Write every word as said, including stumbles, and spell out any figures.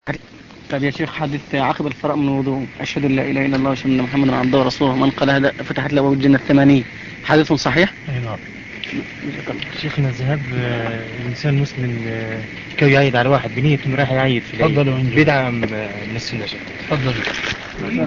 طب يا شيخ، حديث عقب الفراغ من الوضوء أشهد أن لا إله إلا الله وأشهد أن محمدا عبده ورسوله من قال هذا فتحت له أبواب الجنة الثمانية، حديث صحيح؟ أي نعم. شيخنا ذهاب آه، الإنسان المسلم آه، كي يعيد على واحد بنية إنه راح يعيد في العيد بدعة من السنة. تفضل.